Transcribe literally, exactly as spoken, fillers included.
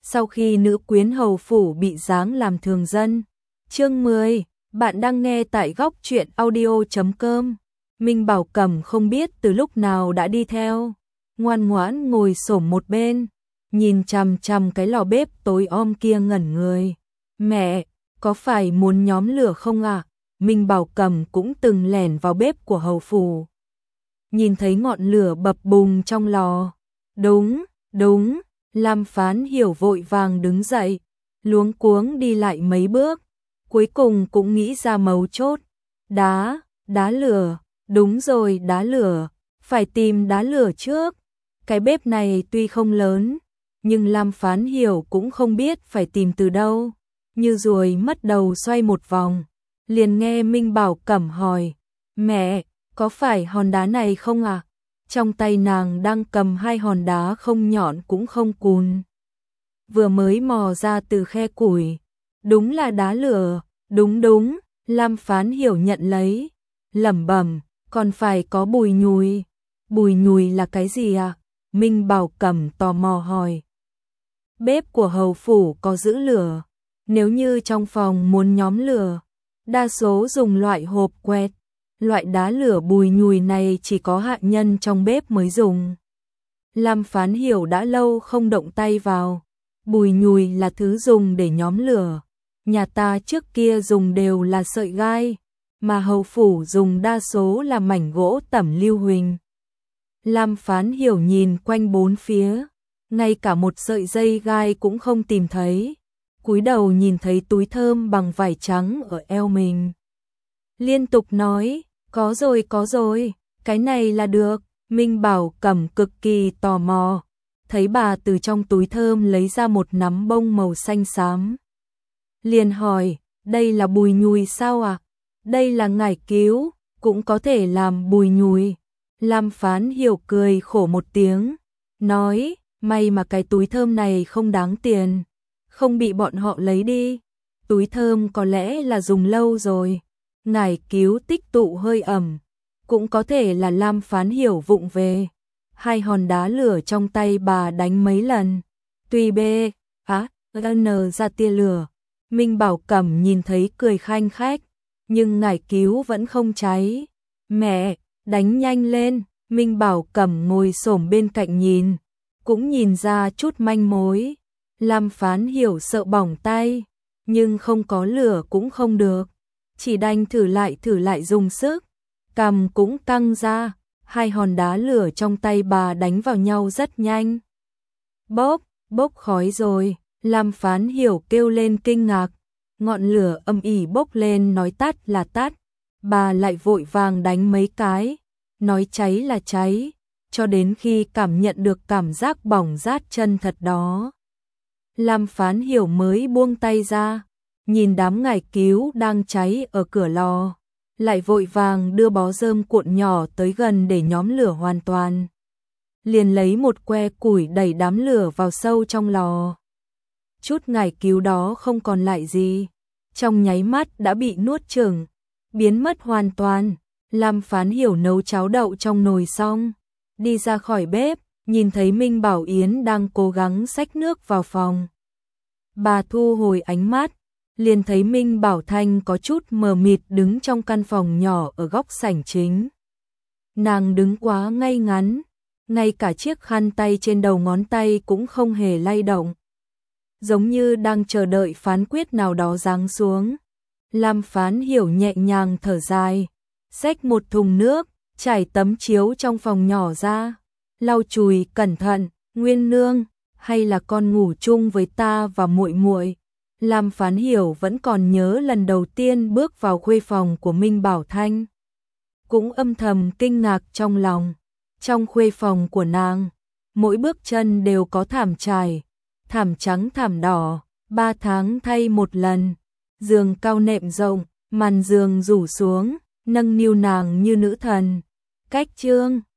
sau khi nữ quyến hầu phủ bị giáng làm thường dân. Chương mười, bạn đang nghe tại góc truyện audio chấm com. Minh Bảo Cẩm không biết từ lúc nào đã đi theo, ngoan ngoãn ngồi xổm một bên, nhìn chằm chằm cái lò bếp tối om kia ngẩn người. Mẹ, có phải muốn nhóm lửa không ạ? À? Minh Bảo Cẩm cũng từng lẻn vào bếp của hầu phủ, nhìn thấy ngọn lửa bập bùng trong lò. Đúng, đúng, Lam Phán Hiểu vội vàng đứng dậy, luống cuống đi lại mấy bước, cuối cùng cũng nghĩ ra mấu chốt. Đá, đá lửa, đúng rồi, đá lửa, phải tìm đá lửa trước. Cái bếp này tuy không lớn, nhưng Lam Phán Hiểu cũng không biết phải tìm từ đâu. Như ruồi mất đầu xoay một vòng, liền nghe Minh Bảo Cẩm hỏi, mẹ, có phải hòn đá này không à? Trong tay nàng đang cầm hai hòn đá không nhọn cũng không cùn, vừa mới mò ra từ khe củi. Đúng là đá lửa, đúng đúng, Lam Phán Hiểu nhận lấy, lẩm bẩm, còn phải có bùi nhùi. Bùi nhùi là cái gì à? Minh Bảo Cẩm tò mò hỏi. Bếp của hầu phủ có giữ lửa, nếu như trong phòng muốn nhóm lửa, đa số dùng loại hộp quẹt. Loại đá lửa bùi nhùi này chỉ có hạ nhân trong bếp mới dùng. Lam Phán Hiểu đã lâu không động tay vào. Bùi nhùi là thứ dùng để nhóm lửa. Nhà ta trước kia dùng đều là sợi gai, mà hầu phủ dùng đa số là mảnh gỗ tẩm lưu huỳnh. Lam Phán Hiểu nhìn quanh bốn phía, ngay cả một sợi dây gai cũng không tìm thấy. Cúi đầu nhìn thấy túi thơm bằng vải trắng ở eo mình, liên tục nói, có rồi có rồi, cái này là được. Minh Bảo Cẩm cực kỳ tò mò, thấy bà từ trong túi thơm lấy ra một nắm bông màu xanh xám, liền hỏi, đây là bùi nhùi sao à? Đây là ngải cứu, cũng có thể làm bùi nhùi. Lam Phán Hiểu cười khổ một tiếng, nói, may mà cái túi thơm này không đáng tiền, không bị bọn họ lấy đi. Túi thơm có lẽ là dùng lâu rồi, ngải cứu tích tụ hơi ẩm, cũng có thể là Lam Phán Hiểu vụng về. Hai hòn đá lửa trong tay bà đánh mấy lần, tuy bê, á, n ra tia lửa. Minh Bảo Cẩm nhìn thấy cười khanh khách, nhưng ngải cứu vẫn không cháy. Mẹ, đánh nhanh lên. Minh Bảo Cẩm ngồi xổm bên cạnh nhìn, cũng nhìn ra chút manh mối. Lam Phán Hiểu sợ bỏng tay, nhưng không có lửa cũng không được, chỉ đành thử lại thử lại dùng sức, cằm cũng căng ra. Hai hòn đá lửa trong tay bà đánh vào nhau rất nhanh. Bốc, bốc khói rồi. Lam Phán Hiểu kêu lên kinh ngạc, ngọn lửa âm ỉ bốc lên, nói tắt là tắt, bà lại vội vàng đánh mấy cái, nói cháy là cháy, cho đến khi cảm nhận được cảm giác bỏng rát chân thật đó, Lam Phán Hiểu mới buông tay ra, nhìn đám ngải cứu đang cháy ở cửa lò, lại vội vàng đưa bó rơm cuộn nhỏ tới gần để nhóm lửa hoàn toàn. Liền lấy một que củi đẩy đám lửa vào sâu trong lò. Chút ngải cứu đó không còn lại gì, trong nháy mắt đã bị nuốt chửng, biến mất hoàn toàn. Lam Phán Hiểu nấu cháo đậu trong nồi xong, đi ra khỏi bếp, nhìn thấy Minh Bảo Yến đang cố gắng xách nước vào phòng. Bà thu hồi ánh mắt, liền thấy Minh Bảo Thanh có chút mờ mịt đứng trong căn phòng nhỏ ở góc sảnh chính. Nàng đứng quá ngay ngắn, ngay cả chiếc khăn tay trên đầu ngón tay cũng không hề lay động, giống như đang chờ đợi phán quyết nào đó giáng xuống. Lam Phán Hiểu nhẹ nhàng thở dài, xách một thùng nước, trải tấm chiếu trong phòng nhỏ ra, lau chùi cẩn thận. Nguyên nương, hay là con ngủ chung với ta và muội muội? Lam Phán Hiểu vẫn còn nhớ lần đầu tiên bước vào khuê phòng của Minh Bảo Thanh, cũng âm thầm kinh ngạc trong lòng. Trong khuê phòng của nàng, mỗi bước chân đều có thảm trải, thảm trắng thảm đỏ, ba tháng thay một lần, giường cao nệm rộng, màn giường rủ xuống, nâng niu nàng như nữ thần. Cách chương